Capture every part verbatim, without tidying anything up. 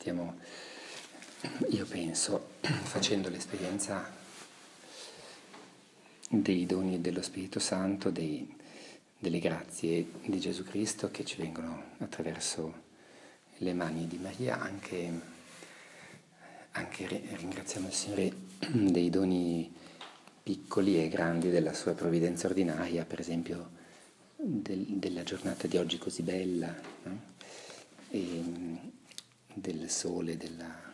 stiamo, io penso, facendo l'esperienza dei doni dello Spirito Santo, dei, delle grazie di Gesù Cristo che ci vengono attraverso le mani di Maria, anche, anche ringraziamo il Signore dei doni piccoli e grandi della sua provvidenza ordinaria, per esempio del, della giornata di oggi così bella, no? E del sole, della,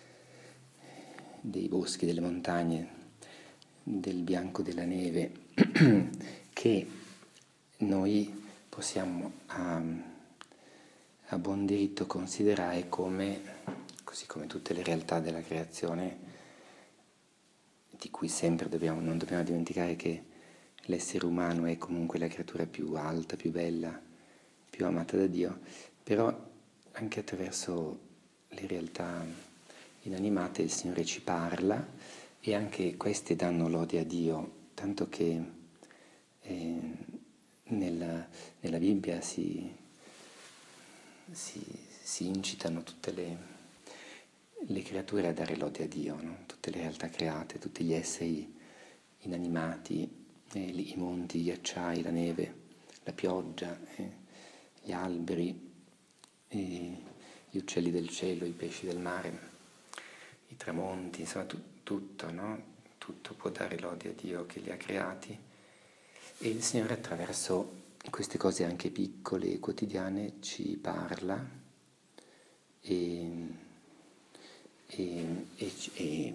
dei boschi, delle montagne, del bianco della neve, che noi possiamo a, a buon diritto considerare come, così come tutte le realtà della creazione, di cui sempre dobbiamo, non dobbiamo dimenticare che l'essere umano è comunque la creatura più alta, più bella, più amata da Dio, però anche attraverso le realtà inanimate il Signore ci parla e anche queste danno lode a Dio, tanto che eh, nella, nella Bibbia si, si, si incitano tutte le, le creature a dare lode a Dio, no? Tutte le realtà create, tutti gli esseri inanimati, eh, i monti, i ghiacciai, la neve, la pioggia, eh, gli alberi, eh, gli uccelli del cielo, i pesci del mare, i tramonti, insomma tu, tutto, no? Tutto può dare lode a Dio che li ha creati, e il Signore attraverso queste cose anche piccole e quotidiane ci parla e, e, e, e,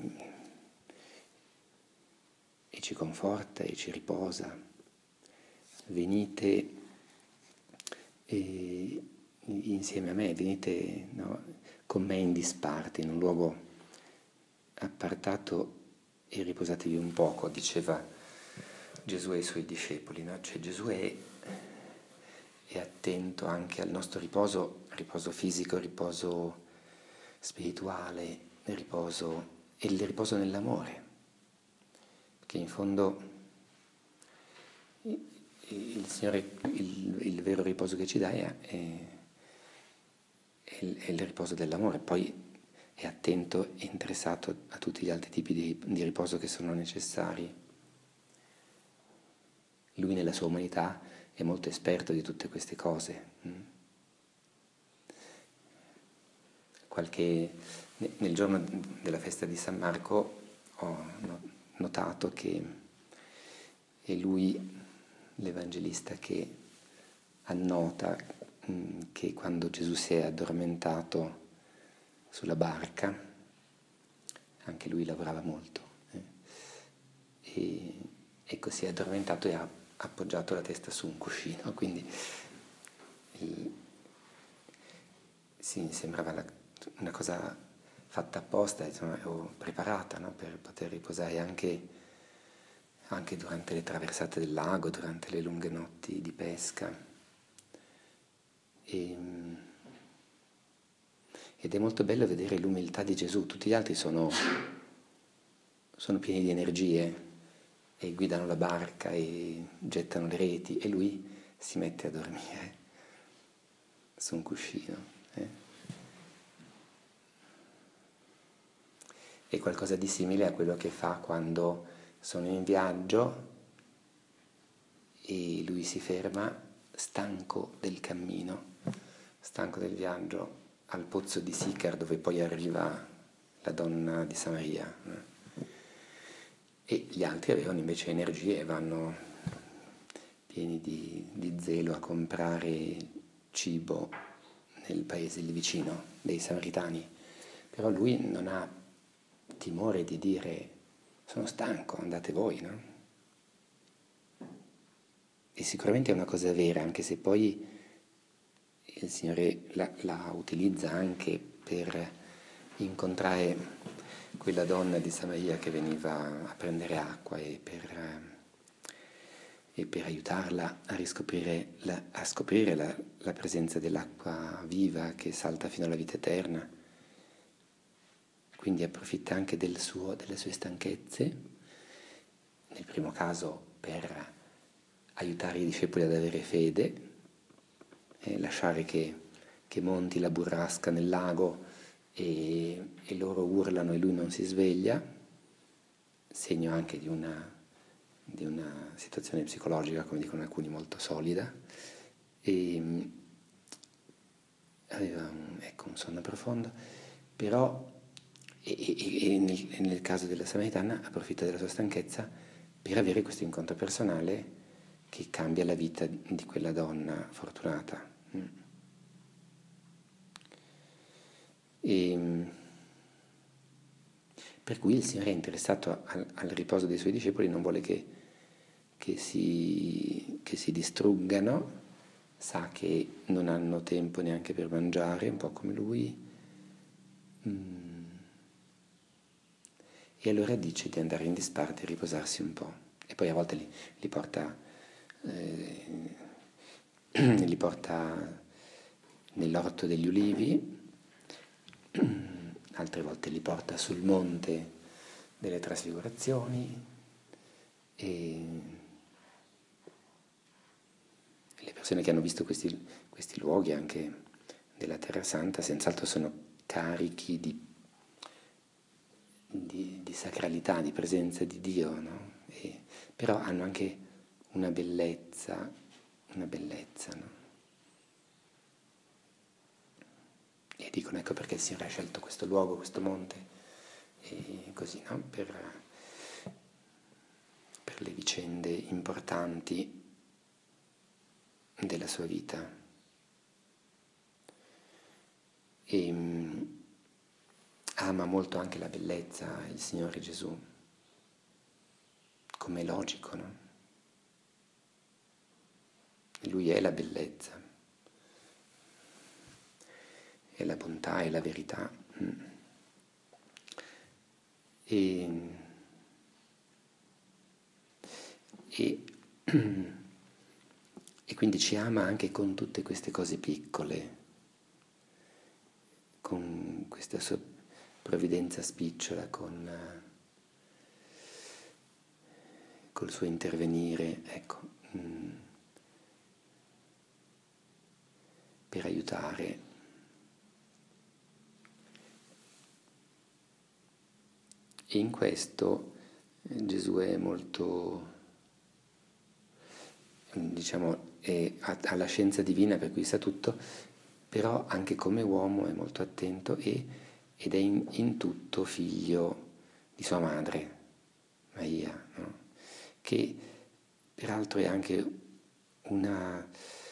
e ci conforta e ci riposa. Venite e, insieme a me, venite, no, con me in disparte, in un luogo appartato e riposatevi un poco, diceva Gesù ai suoi discepoli, no? Cioè Gesù è, è attento anche al nostro riposo, riposo fisico, riposo spirituale, riposo, e il riposo nell'amore, perché in fondo il Signore, il, il vero riposo che ci dà è, è, è, il, è il riposo dell'amore. Poi è attento e interessato a tutti gli altri tipi di, di riposo che sono necessari. Lui nella sua umanità è molto esperto di tutte queste cose. Qualche, nel giorno della festa di San Marco ho notato che è lui l'Evangelista che annota che quando Gesù si è addormentato sulla barca, anche lui lavorava molto, eh? e, e così è addormentato e ha appoggiato la testa su un cuscino, quindi il, sì, sembrava la, una cosa fatta apposta, insomma, o preparata, no? Per poter riposare anche, anche durante le traversate del lago, durante le lunghe notti di pesca. E, Ed è molto bello vedere l'umiltà di Gesù. Tutti gli altri sono, sono pieni di energie e guidano la barca e gettano le reti, e lui si mette a dormire su un cuscino. Eh? È qualcosa di simile a quello che fa quando sono in viaggio e lui si ferma stanco del cammino, stanco del viaggio, al pozzo di Sicar, dove poi arriva la donna di Samaria, e gli altri avevano invece energie e vanno pieni di, di zelo a comprare cibo nel paese lì vicino dei Samaritani, però lui non ha timore di dire: sono stanco, andate voi, no? E sicuramente è una cosa vera, anche se poi il Signore la, la utilizza anche per incontrare quella donna di Samaria che veniva a prendere acqua e per, e per aiutarla a riscoprire la, a scoprire la, la presenza dell'acqua viva che salta fino alla vita eterna. Quindi approfitta anche del suo, delle sue stanchezze, nel primo caso per aiutare i discepoli ad avere fede, lasciare che, che monti la burrasca nel lago e, e loro urlano e lui non si sveglia, segno anche di una, di una situazione psicologica, come dicono alcuni, molto solida, e aveva un, ecco, un sonno profondo, però e, e, e nel, nel caso della Samaritana approfitta della sua stanchezza per avere questo incontro personale che cambia la vita di quella donna fortunata. E, per cui il Signore è interessato al, al riposo dei suoi discepoli, non vuole che, che, si, che si distruggano, sa che non hanno tempo neanche per mangiare, un po' come lui, mm. e allora dice di andare in disparte e riposarsi un po', e poi a volte li, li porta eh, li porta nell'orto degli ulivi, altre volte li porta sul monte delle trasfigurazioni, e le persone che hanno visto questi, questi luoghi anche della Terra Santa senz'altro sono carichi di, di, di sacralità, di presenza di Dio, no? E, però hanno anche una bellezza, una bellezza, no? E dicono, ecco perché il Signore ha scelto questo luogo, questo monte, e così, no? Per, per le vicende importanti della sua vita. E um, ama molto anche la bellezza, il Signore Gesù, come è logico, no? Lui è la bellezza, è la bontà, è la verità. E, e, e quindi ci ama anche con tutte queste cose piccole, con questa sua provvidenza spicciola, con col suo intervenire, ecco, mh, per aiutare. E in questo eh, Gesù è molto, diciamo, è, ha, ha la scienza divina per cui sa tutto, però anche come uomo è molto attento e, ed è in, in tutto figlio di sua madre, Maria, no? Che peraltro è anche una,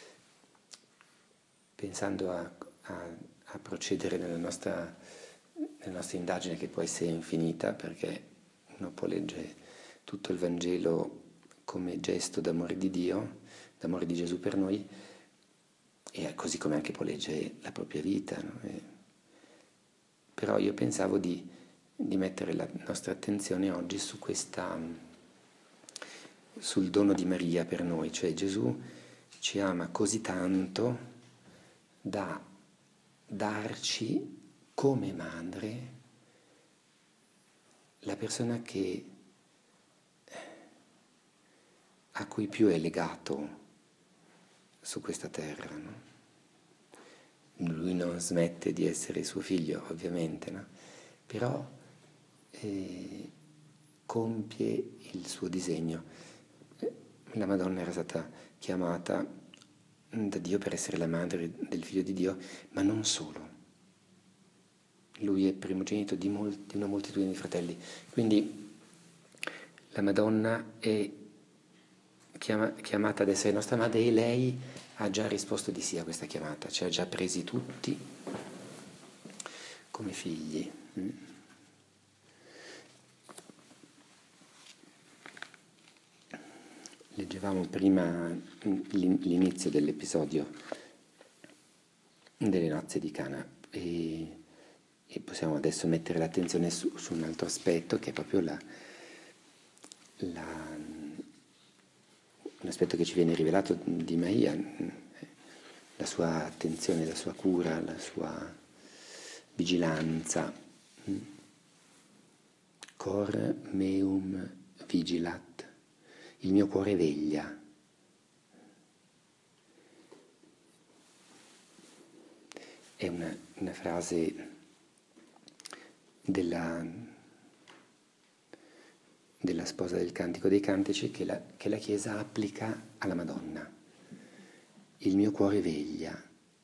pensando a, a, a procedere nella nostra, nella nostra indagine, che può essere infinita, perché uno può leggere tutto il Vangelo come gesto d'amore di Dio, d'amore di Gesù per noi, e così come anche può leggere la propria vita, no? E, però io pensavo di, di mettere la nostra attenzione oggi su questa, sul dono di Maria per noi, cioè Gesù ci ama così tanto da darci come madre la persona che, a cui più è legato su questa terra, no? Lui non smette di essere suo figlio, ovviamente, no? Però eh, compie il suo disegno. La Madonna era stata chiamata da Dio per essere la madre del figlio di Dio, ma non solo. Lui è primogenito di, molti, di una moltitudine di fratelli. Quindi la Madonna è chiama, chiamata ad essere nostra madre, e lei ha già risposto di sì a questa chiamata, ci ha già presi tutti come figli. Leggevamo prima l'inizio dell'episodio delle nozze di Cana, e, e possiamo adesso mettere l'attenzione su, su un altro aspetto, che è proprio la, la, un aspetto che ci viene rivelato di Maria, la sua attenzione, la sua cura, la sua vigilanza. Cor meum vigilat. Il mio cuore veglia. È una, una frase della, della sposa del Cantico dei Cantici che la, che la Chiesa applica alla Madonna. Il mio cuore veglia.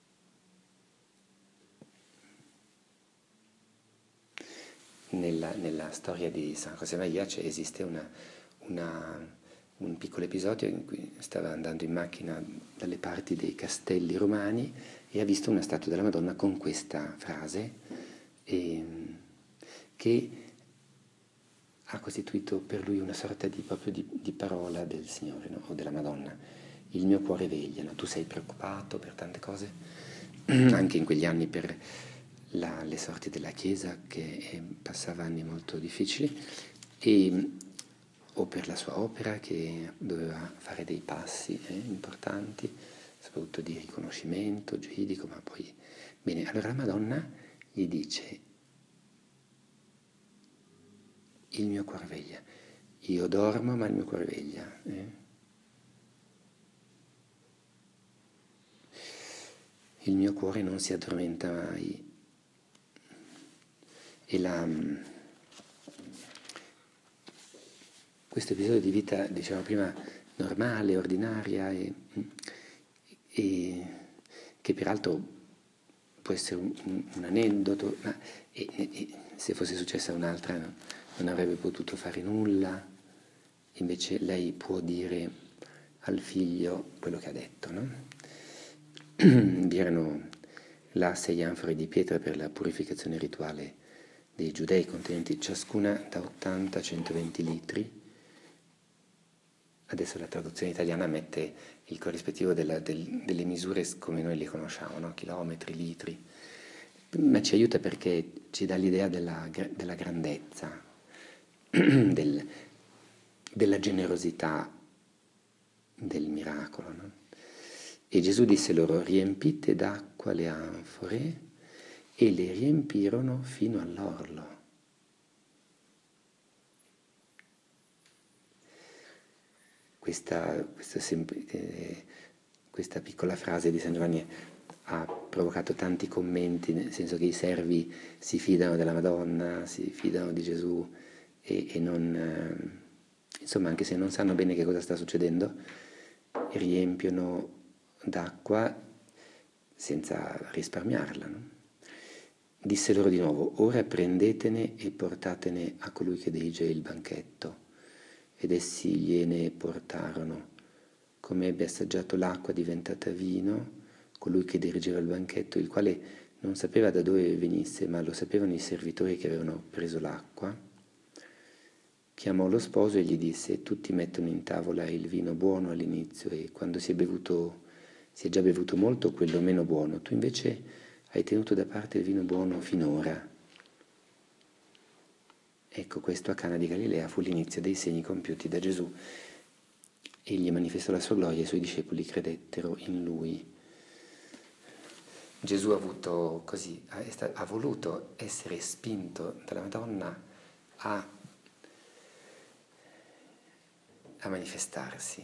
Nella, nella storia di San José Maria c'è, esiste una, una, un piccolo episodio in cui stava andando in macchina dalle parti dei castelli romani e ha visto una statua della Madonna con questa frase e, che ha costituito per lui una sorta di, proprio di, di parola del Signore, no? O della Madonna. Il mio cuore veglia, no? Tu sei preoccupato per tante cose, anche in quegli anni per la, le sorti della Chiesa che eh, passava anni molto difficili, e, o per la sua opera che doveva fare dei passi eh, importanti, soprattutto di riconoscimento giuridico, ma poi... Bene, allora la Madonna gli dice: il mio cuore veglia, io dormo ma il mio cuore veglia. Eh? Il mio cuore non si addormenta mai. E la, questo episodio di vita, diciamo prima, normale, ordinaria, e, e che peraltro può essere un, un, un aneddoto, ma e, e, se fosse successa un'altra no, non avrebbe potuto fare nulla, invece lei può dire al figlio quello che ha detto, no? Vi erano là sei anfore di pietra per la purificazione rituale dei giudei, contenenti ciascuna da ottanta a centoventi litri. Adesso la traduzione italiana mette il corrispettivo della, del, delle misure come noi le conosciamo, no? Chilometri, litri, ma ci aiuta perché ci dà l'idea della, della grandezza, del, della generosità del miracolo, no? E Gesù disse loro: riempite d'acqua le anfore, e le riempirono fino all'orlo. Questa, questa, eh, questa piccola frase di San Giovanni ha provocato tanti commenti, nel senso che i servi si fidano della Madonna, si fidano di Gesù e, e non, eh, insomma, anche se non sanno bene che cosa sta succedendo, riempiono d'acqua senza risparmiarla, no? Disse loro di nuovo: ora prendetene e portatene a colui che dirige il banchetto. Ed essi gliene portarono. Come ebbe assaggiato l'acqua diventata vino, colui che dirigeva il banchetto, il quale non sapeva da dove venisse, ma lo sapevano i servitori che avevano preso l'acqua, chiamò lo sposo e gli disse: tutti mettono in tavola il vino buono all'inizio, e quando si è bevuto, si è già bevuto molto, quello meno buono. Tu invece hai tenuto da parte il vino buono finora. Ecco, questo a Cana di Galilea fu l'inizio dei segni compiuti da Gesù. Egli manifestò la sua gloria e i suoi discepoli credettero in lui. Gesù ha avuto così, ha, ha voluto essere spinto dalla Madonna a, a manifestarsi.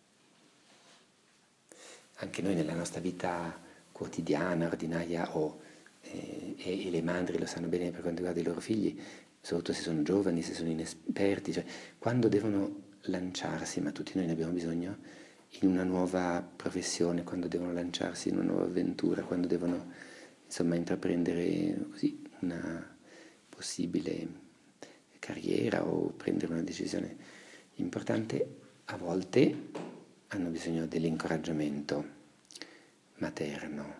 Anche noi nella nostra vita quotidiana, ordinaria, o, eh, e, e le madri lo sanno bene per quanto riguarda i loro figli, soprattutto se sono giovani, se sono inesperti, cioè quando devono lanciarsi, ma tutti noi ne abbiamo bisogno, in una nuova professione, quando devono lanciarsi in una nuova avventura, quando devono insomma intraprendere così una possibile carriera o prendere una decisione importante, a volte hanno bisogno dell'incoraggiamento materno.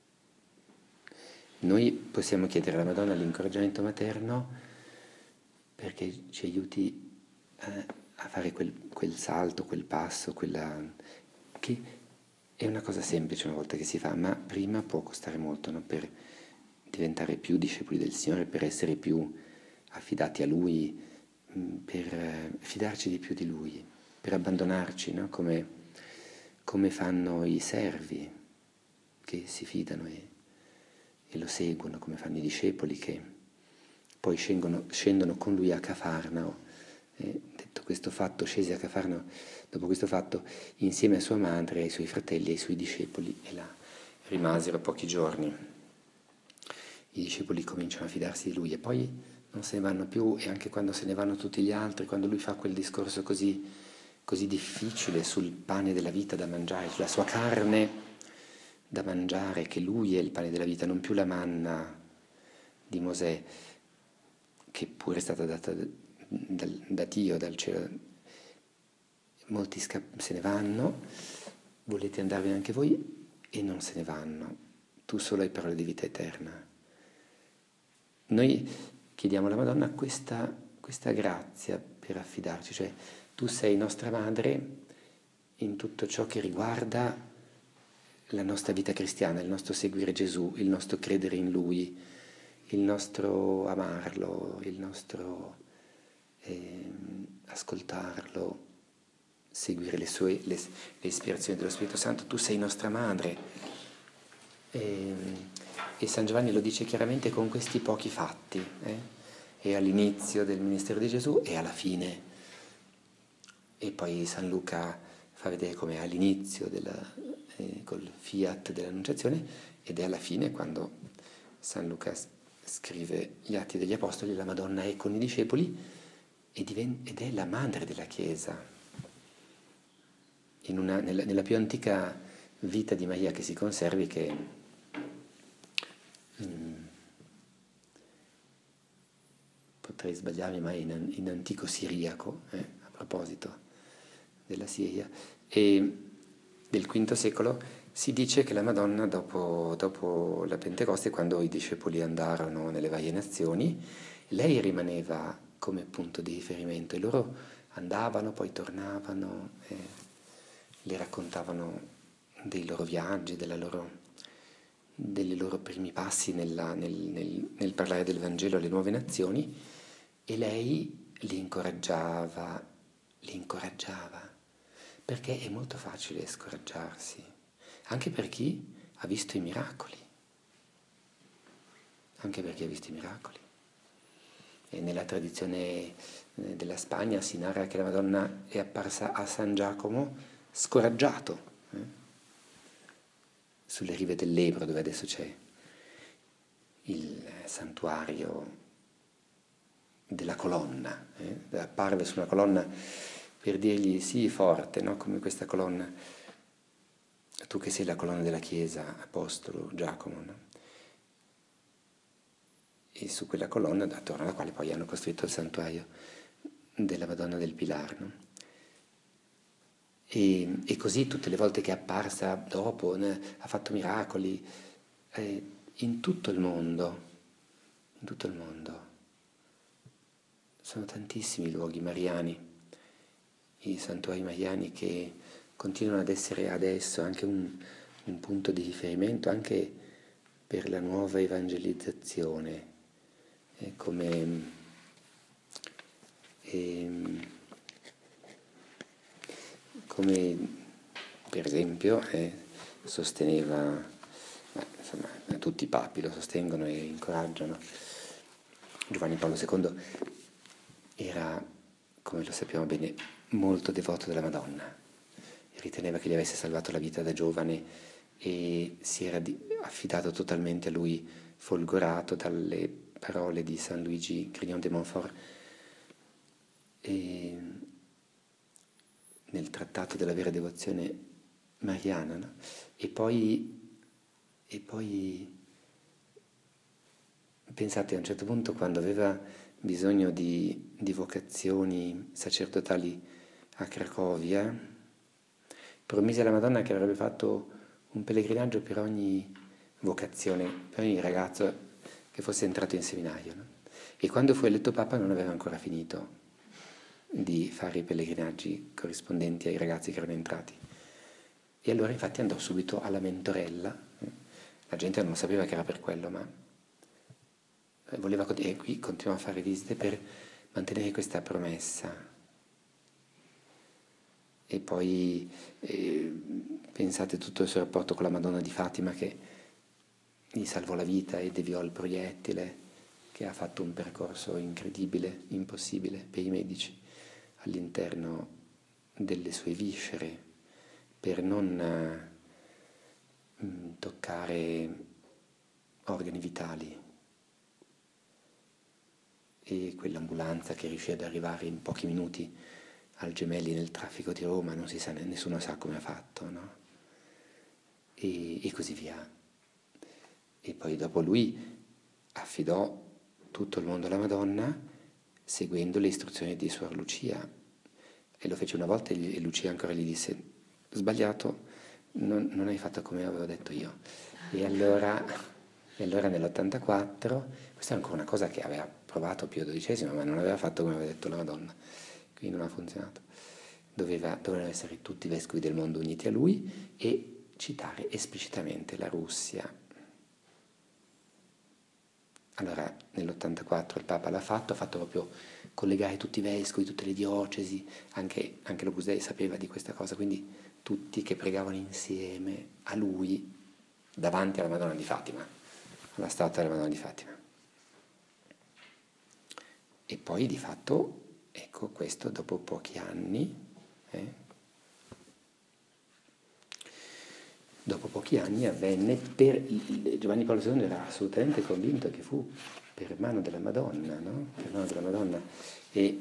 Noi possiamo chiedere alla Madonna l'incoraggiamento materno perché ci aiuti a, a fare quel, quel salto, quel passo, quella che è una cosa semplice una volta che si fa, ma prima può costare molto, no? Per diventare più discepoli del Signore, per essere più affidati a Lui, per fidarci di più di Lui, per abbandonarci, no? Come, come fanno i servi che si fidano e, e lo seguono, come fanno i discepoli che poi scendono, scendono con lui a Cafarnao. Eh, detto questo fatto, scese a Cafarnao, dopo questo fatto, insieme a sua madre, ai suoi fratelli e ai suoi discepoli, e là rimasero pochi giorni. I discepoli cominciano a fidarsi di lui e poi non se ne vanno più, e anche quando se ne vanno tutti gli altri, quando lui fa quel discorso così, così difficile sul pane della vita da mangiare, sulla sua carne da mangiare, che lui è il pane della vita, non più la manna di Mosè, che pure è stata data da, da Dio, dal cielo. Molti sca- se ne vanno, volete andarvene anche voi, e non se ne vanno. Tu solo hai parole di vita eterna. Noi chiediamo alla Madonna questa, questa grazia per affidarci, cioè tu sei nostra madre in tutto ciò che riguarda la nostra vita cristiana, il nostro seguire Gesù, il nostro credere in Lui, il nostro amarlo, il nostro eh, ascoltarlo, seguire le sue le, le ispirazioni dello Spirito Santo. Tu sei nostra madre. E, e San Giovanni lo dice chiaramente con questi pochi fatti, eh? E all'inizio del ministero di Gesù e alla fine. E poi San Luca fa vedere come è all'inizio della, eh, col fiat dell'Annunciazione, ed è alla fine quando San Luca scrive gli Atti degli Apostoli, la Madonna è con i discepoli e diven- ed è la madre della Chiesa. In una, nella, nella più antica vita di Maria che si conservi, che mm, potrei sbagliarmi, ma è in, in antico siriaco, eh, a proposito della Siria, e del quinto secolo, si dice che la Madonna, dopo, dopo la Pentecoste, quando i discepoli andarono nelle varie nazioni, lei rimaneva come punto di riferimento, e loro andavano, poi tornavano, e le raccontavano dei loro viaggi, della loro, dei loro primi passi nella, nel, nel, nel parlare del Vangelo alle nuove nazioni, e lei li incoraggiava, li incoraggiava, perché è molto facile scoraggiarsi, anche per chi ha visto i miracoli, anche per chi ha visto i miracoli. E nella tradizione della Spagna si narra che la Madonna è apparsa a San Giacomo scoraggiato, eh? sulle rive dell'Ebro, dove adesso c'è il santuario della colonna, eh? apparve su una colonna per dirgli sì forte, no? Come questa colonna, tu che sei la colonna della Chiesa, Apostolo Giacomo, no? E su quella colonna, attorno alla quale poi hanno costruito il santuario della Madonna del Pilar, no? E, e così tutte le volte che è apparsa dopo, né, ha fatto miracoli eh, in tutto il mondo, in tutto il mondo. Sono tantissimi i luoghi mariani, i santuari mariani, che continuano ad essere adesso anche un, un punto di riferimento anche per la nuova evangelizzazione, eh, come eh, come per esempio eh, sosteneva, ma, insomma, tutti i papi lo sostengono e incoraggiano. Giovanni Paolo secondo era, come lo sappiamo bene, molto devoto della Madonna, riteneva che gli avesse salvato la vita da giovane e si era di, affidato totalmente a lui, folgorato dalle parole di San Luigi Grignon de Montfort e nel trattato della vera devozione mariana, no? E poi, e poi pensate, a un certo punto, quando aveva bisogno di, di vocazioni sacerdotali a Cracovia, promise alla Madonna che avrebbe fatto un pellegrinaggio per ogni vocazione, per ogni ragazzo che fosse entrato in seminario, no? E quando fu eletto Papa non aveva ancora finito di fare i pellegrinaggi corrispondenti ai ragazzi che erano entrati. E allora infatti andò subito alla mentorella, la gente non sapeva che era per quello, ma voleva, e qui continuò a fare visite per mantenere questa promessa. E poi eh, pensate tutto il suo rapporto con la Madonna di Fatima, che gli salvò la vita e deviò il proiettile, che ha fatto un percorso incredibile, impossibile per i medici, all'interno delle sue viscere, per non eh, toccare organi vitali. e quell'ambulanza che riuscì ad arrivare in pochi minuti al Gemelli nel traffico di Roma, non si sa, nessuno sa come ha fatto, no? E, e così via. E poi dopo lui affidò tutto il mondo alla Madonna seguendo le istruzioni di Suor Lucia, e lo fece una volta e Lucia ancora gli disse: sbagliato, non, non hai fatto come avevo detto io. E allora, e allora nell'ottantaquattro, questa è ancora una cosa che aveva provato Pio dodicesimo, ma non aveva fatto come aveva detto la Madonna, quindi non ha funzionato. Doveva, dovevano essere tutti i vescovi del mondo uniti a lui e citare esplicitamente la Russia. Allora nell'ottantaquattro il Papa l'ha fatto, ha fatto proprio collegare tutti i vescovi, tutte le diocesi, anche, anche l'Opus Dei sapeva di questa cosa, quindi tutti che pregavano insieme a lui davanti alla Madonna di Fatima, alla statua della Madonna di Fatima. E poi di fatto, ecco, questo dopo pochi anni, eh, dopo pochi anni avvenne, per Giovanni Paolo secondo era assolutamente convinto che fu per mano della Madonna, no? Per mano della Madonna. E,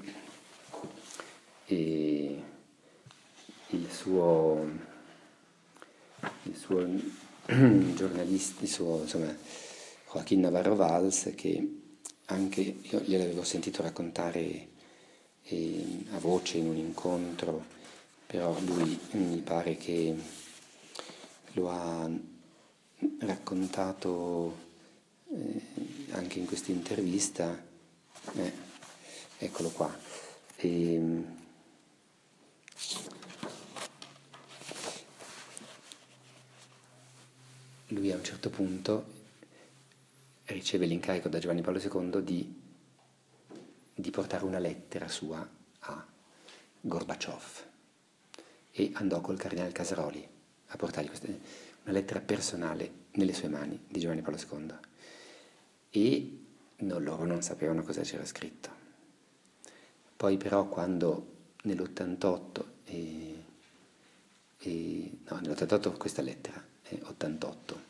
e il suo, il suo giornalista, il suo, insomma, Joaquín Navarro Valls, che anche io gliel'avevo sentito raccontare eh, a voce in un incontro, però lui mi pare che lo ha raccontato eh, anche in questa intervista, eh, eccolo qua. E, lui a un certo punto riceve l'incarico da Giovanni Paolo secondo di, di portare una lettera sua a Gorbaciov e andò col cardinale Casaroli a portargli questa, una lettera personale nelle sue mani di Giovanni Paolo secondo, e no, loro non sapevano cosa c'era scritto. Poi però quando nell'ottantotto e, e, no, nell'ottantotto questa lettera è ottantotto,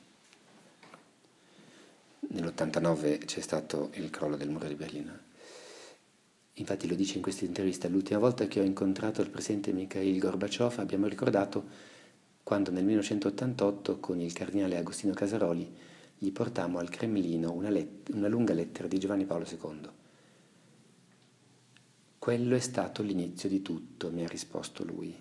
nell'ottantanove c'è stato il crollo del muro di Berlino. Infatti lo dice in questa intervista: l'ultima volta che ho incontrato il presidente Mikhail Gorbaciov abbiamo ricordato quando nel millenovecentottantotto con il cardinale Agostino Casaroli gli portammo al Cremlino una, let- una lunga lettera di Giovanni Paolo secondo. Quello è stato l'inizio di tutto, mi ha risposto lui.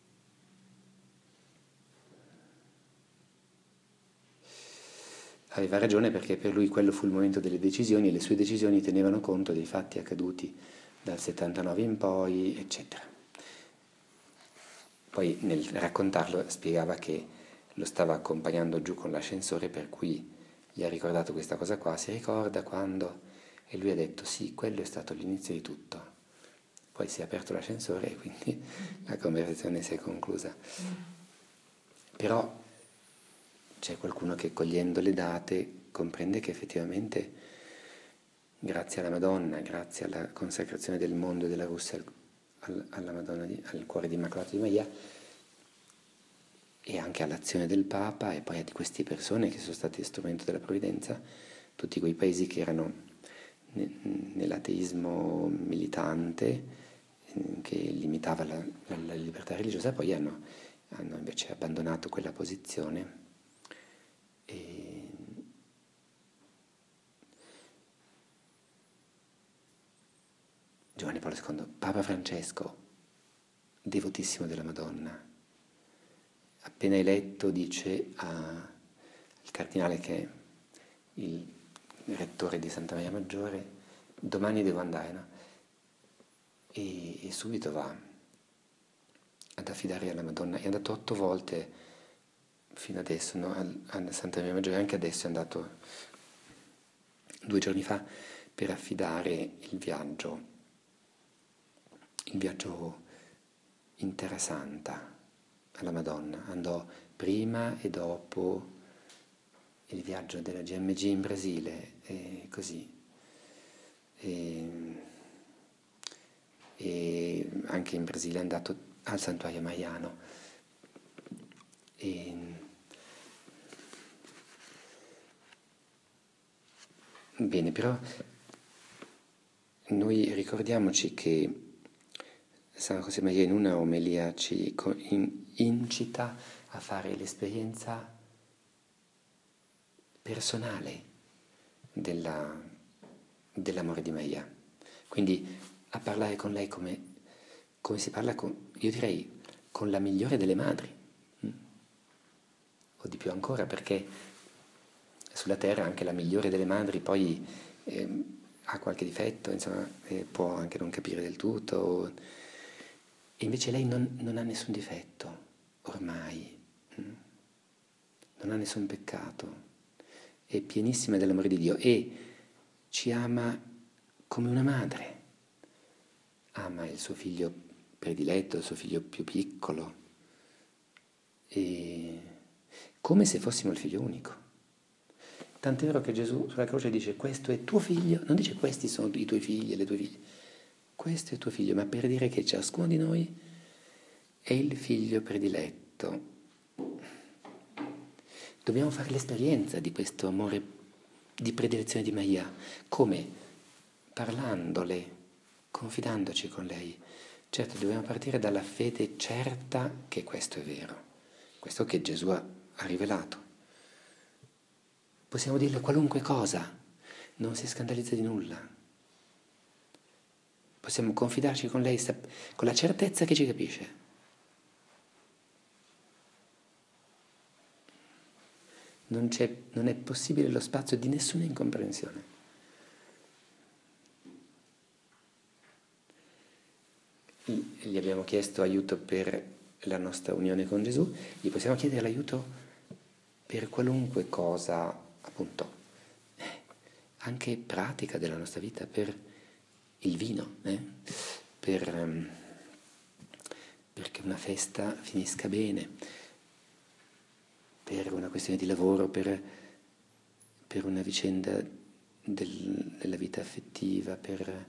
Aveva ragione, perché per lui quello fu il momento delle decisioni e le sue decisioni tenevano conto dei fatti accaduti dal settantanove in poi, eccetera. Poi nel raccontarlo spiegava che lo stava accompagnando giù con l'ascensore, per cui gli ha ricordato questa cosa qua, si ricorda quando, e lui ha detto sì, quello è stato l'inizio di tutto. Poi si è aperto l'ascensore e quindi la conversazione si è conclusa. Però c'è qualcuno che, cogliendo le date, comprende che effettivamente grazie alla Madonna, grazie alla consacrazione del mondo e della Russia al, alla Madonna di, al cuore di Immacolato di Maria, e anche all'azione del Papa e poi di queste persone che sono stati strumento della provvidenza, tutti quei paesi che erano ne, nell'ateismo militante, che limitava la, la, la libertà religiosa, poi hanno, hanno invece abbandonato quella posizione. E Giovanni Paolo secondo, Papa Francesco, devotissimo della Madonna, appena eletto dice al cardinale, che è il rettore di Santa Maria Maggiore: domani devo andare, no? E, e subito va ad affidare alla Madonna. È andato otto volte fino adesso, no? a Santa Maria Maggiore, anche adesso è andato due giorni fa per affidare il viaggio, il viaggio in Terra Santa alla Madonna. Andò prima e dopo il viaggio della G M G in Brasile, e così. E, e anche in Brasile è andato al Santuario Maiano. E, bene, però noi ricordiamoci che San José Maria in una omelia ci incita a fare l'esperienza personale della, dell'amore di Maria. Quindi a parlare con lei come, come si parla con, io direi, con la migliore delle madri, o di più ancora, perché sulla terra anche la migliore delle madri poi eh, ha qualche difetto, insomma, eh, può anche non capire del tutto, o, e invece lei non, non ha nessun difetto, ormai, mh? non ha nessun peccato, è pienissima dell'amore di Dio e ci ama come una madre, ama il suo figlio prediletto, il suo figlio più piccolo, e come se fossimo il figlio unico. Tant'è vero che Gesù sulla croce dice: questo è tuo figlio, non dice questi sono i tuoi figli e le tue figlie, questo è tuo figlio, ma per dire che ciascuno di noi è il figlio prediletto. Dobbiamo fare l'esperienza di questo amore di predilezione di Maria, come? Parlandole, confidandoci con lei. Certo, dobbiamo partire dalla fede certa che questo è vero, questo che Gesù ha, ha rivelato. Possiamo dirle qualunque cosa, non si scandalizza di nulla. Possiamo confidarci con lei con la certezza che ci capisce. Non, c'è, non è possibile lo spazio di nessuna incomprensione. Gli abbiamo chiesto aiuto per la nostra unione con Gesù, gli possiamo chiedere l'aiuto per qualunque cosa, appunto, anche pratica della nostra vita, per il vino, eh? per, um, perché una festa finisca bene, per una questione di lavoro, per, per una vicenda del, della vita affettiva, per,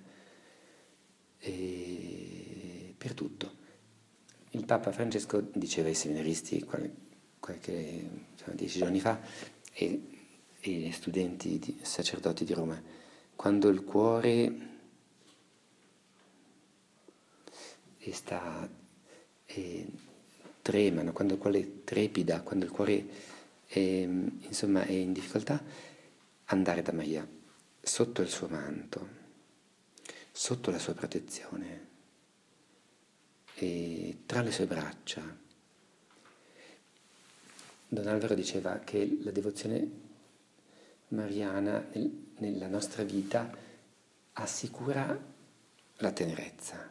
eh, per tutto. Il Papa Francesco diceva ai seminaristi qualche, qualche insomma, dieci giorni fa e, e gli studenti di, sacerdoti di Roma: quando il cuore sta eh, tremano, quando il cuore trepida, quando il cuore è, insomma, è in difficoltà, andare da Maria, sotto il suo manto, sotto la sua protezione, e tra le sue braccia. Don Alvaro diceva che la devozione mariana nel, nella nostra vita assicura la tenerezza.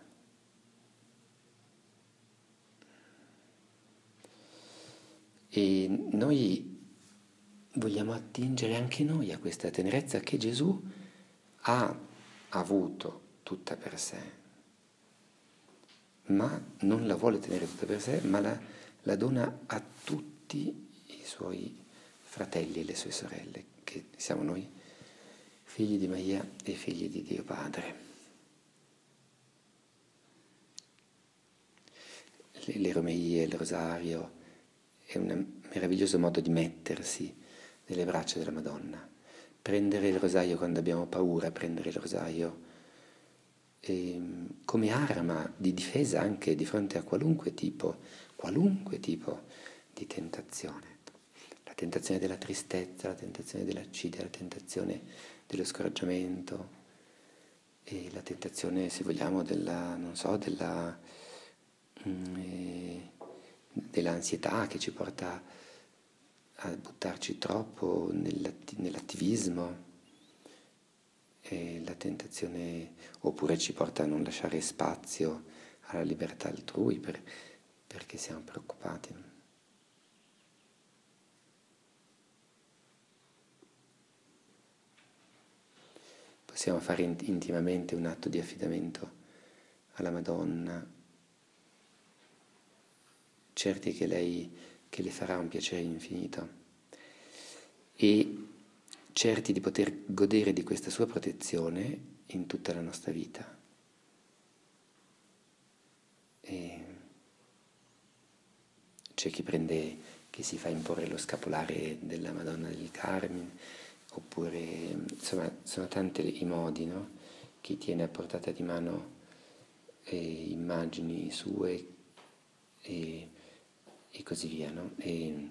E noi vogliamo attingere anche noi a questa tenerezza che Gesù ha avuto tutta per sé, ma non la vuole tenere tutta per sé, ma la, la dona a tutti i suoi fratelli e le sue sorelle, che siamo noi, figli di Maria e figli di Dio Padre. Le, le romeie, il rosario, è un meraviglioso modo di mettersi nelle braccia della Madonna. Prendere il rosario quando abbiamo paura, prendere il rosario eh, come arma di difesa anche di fronte a qualunque tipo, qualunque tipo di tentazione. La tentazione della tristezza, la tentazione dell'accidia, la tentazione dello scoraggiamento e la tentazione, se vogliamo, della, non so, della... Mm, eh, dell'ansietà che ci porta a buttarci troppo nell'attivismo, e la tentazione, oppure ci porta a non lasciare spazio alla libertà altrui per, perché siamo preoccupati. Possiamo fare intimamente un atto di affidamento alla Madonna, certi che lei che le farà un piacere infinito e certi di poter godere di questa sua protezione in tutta la nostra vita. E c'è chi prende, che si fa imporre lo scapolare della Madonna del Carmine, oppure, insomma, sono tanti i modi, no? chi tiene a portata di mano eh, immagini sue e, e così via, no? E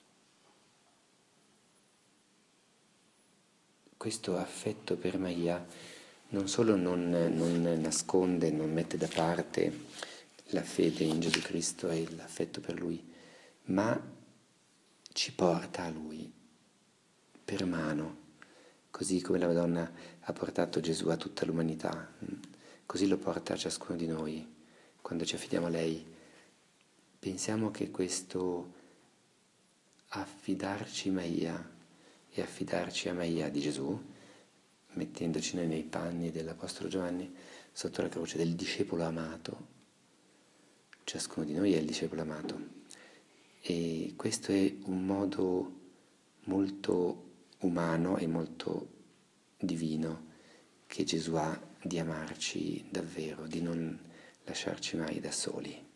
questo affetto per Maria non solo non, non nasconde, non mette da parte la fede in Gesù Cristo e l'affetto per Lui, ma ci porta a Lui per mano, così come la Madonna ha portato Gesù a tutta l'umanità, così lo porta a ciascuno di noi quando ci affidiamo a lei. Pensiamo che questo affidarci a Maria e affidarci a Maria di Gesù, mettendoci noi nei panni dell'Apostolo Giovanni, sotto la croce del discepolo amato. Ciascuno di noi è il discepolo amato. E questo è un modo molto umano e molto divino che Gesù ha di amarci davvero, di non lasciarci mai da soli.